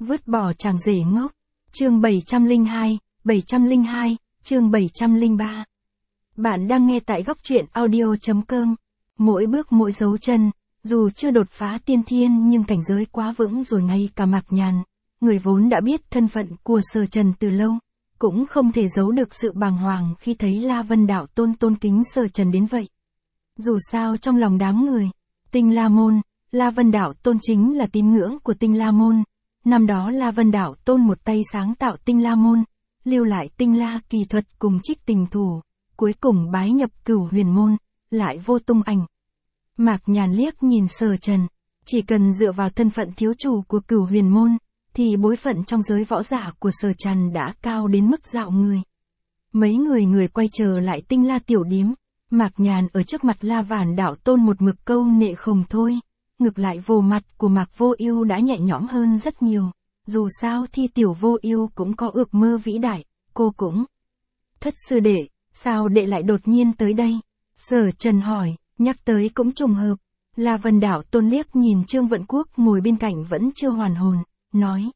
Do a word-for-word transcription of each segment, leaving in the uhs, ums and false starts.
Vứt bỏ chàng rể ngốc. Chương bảy trăm lẻ hai, bảy trăm lẻ hai, chương bảy trăm lẻ ba. Bạn đang nghe tại góc truyện audio chấm com. Mỗi bước mỗi dấu chân, dù chưa đột phá tiên thiên nhưng cảnh giới quá vững rồi, ngay cả Mạc Nhàn, người vốn đã biết thân phận của Sở Trần từ lâu, cũng không thể giấu được sự bàng hoàng khi thấy La Vân Đạo Tôn tôn kính Sở Trần đến vậy. Dù sao trong lòng đám người Tinh La Môn, La Vân Đạo Tôn chính là tín ngưỡng của Tinh La Môn. Năm đó La Vân Đạo Tôn một tay sáng tạo Tinh La Môn, lưu lại Tinh La kỳ thuật cùng Trích Tình Thủ, cuối cùng bái nhập Cửu Huyền Môn, lại vô tung ảnh. Mạc Nhàn liếc nhìn Sở Trần, chỉ cần dựa vào thân phận thiếu chủ của Cửu Huyền Môn, thì bối phận trong giới võ giả của Sở Trần đã cao đến mức dạo người. Mấy người người quay trở lại Tinh La tiểu điếm, Mạc Nhàn ở trước mặt La Vân Đạo Tôn một mực câu nệ không thôi. Ngược lại vô mặt của Mạc Vô Ưu đã nhẹ nhõm hơn rất nhiều, dù sao thì tiểu Vô Ưu cũng có ước mơ vĩ đại, cô cũng. Thất sư đệ, sao đệ lại đột nhiên tới đây? Sở Trần hỏi, nhắc tới cũng trùng hợp. La Vân Đạo Tôn liếc nhìn Trương Vận Quốc ngồi bên cạnh vẫn chưa hoàn hồn, nói.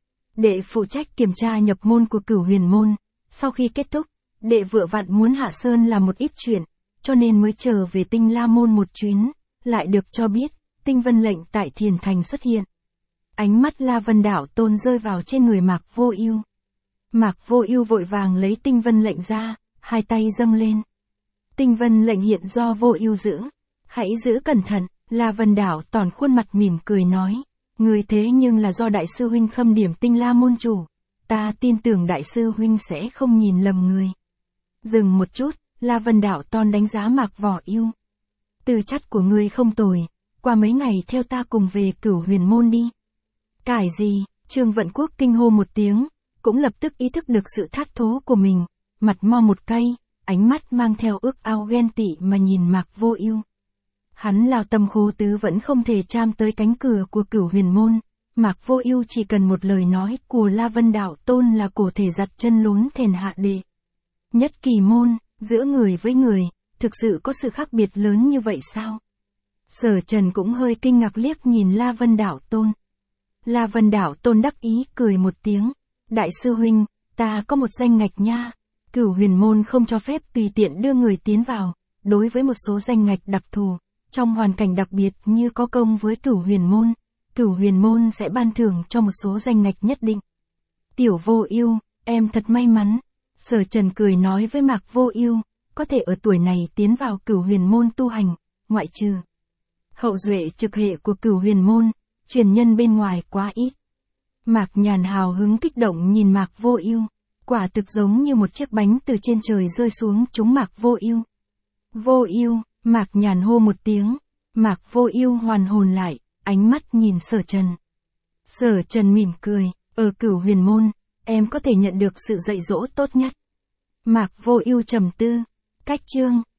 Đệ phụ trách kiểm tra nhập môn của Cửu Huyền Môn, sau khi kết thúc, đệ vừa vặn muốn hạ sơn làm một ít chuyện, cho nên mới trở về Tinh La Môn một chuyến, lại được cho biết. Tinh Vân lệnh tại Thiền Thành xuất hiện. Ánh mắt La Vân Đạo Tôn rơi vào trên người Mạc Vô Ưu. Mạc Vô Ưu vội vàng lấy Tinh Vân lệnh ra, hai tay dâng lên. Tinh Vân lệnh hiện do Vô Ưu giữ, hãy giữ cẩn thận. La Vân Đạo Tôn khuôn mặt mỉm cười nói, người thế nhưng là do đại sư huynh khâm điểm Tinh La Môn chủ, ta tin tưởng đại sư huynh sẽ không nhìn lầm người. Dừng một chút, La Vân Đạo Tôn đánh giá Mạc Vô Ưu. Tư chất của ngươi không tồi. Qua mấy ngày theo ta cùng về Cửu Huyền Môn đi. Cải gì? Trương Vận Quốc kinh hô một tiếng, cũng lập tức ý thức được sự thất thố của mình, mặt mo một cây, ánh mắt mang theo ước ao ghen tị mà nhìn Mạc Vô Ưu. Hắn lao tâm khổ tứ vẫn không thể chạm tới cánh cửa của Cửu Huyền Môn, Mạc Vô Ưu chỉ cần một lời nói của La Vân Đạo Tôn là cổ thể giật chân lún thền hạ đệ. Nhất kỳ môn, giữa người với người, thực sự có sự khác biệt lớn như vậy sao? Sở Trần cũng hơi kinh ngạc liếc nhìn La Vân Đạo Tôn. La Vân Đạo Tôn đắc ý cười một tiếng. Đại sư huynh, ta có một danh ngạch nha. Cửu Huyền Môn không cho phép tùy tiện đưa người tiến vào. Đối với một số danh ngạch đặc thù, trong hoàn cảnh đặc biệt như có công với Cửu Huyền Môn, Cửu Huyền Môn sẽ ban thưởng cho một số danh ngạch nhất định. Tiểu Vô Ưu, em thật may mắn. Sở Trần cười nói với Mạc Vô Ưu, có thể ở tuổi này tiến vào Cửu Huyền Môn tu hành, ngoại trừ hậu duệ trực hệ của Cửu Huyền Môn, truyền nhân bên ngoài quá ít. Mạc Nhàn hào hứng kích động nhìn Mạc Vô Ưu, quả thực giống như một chiếc bánh từ trên trời rơi xuống trúng Mạc Vô Ưu. Vô Ưu, Mạc Nhàn hô một tiếng, Mạc Vô Ưu hoàn hồn lại, ánh mắt nhìn Sở Trần. Sở Trần mỉm cười, ở Cửu Huyền Môn, em có thể nhận được sự dạy dỗ tốt nhất. Mạc Vô Ưu trầm tư, cách chương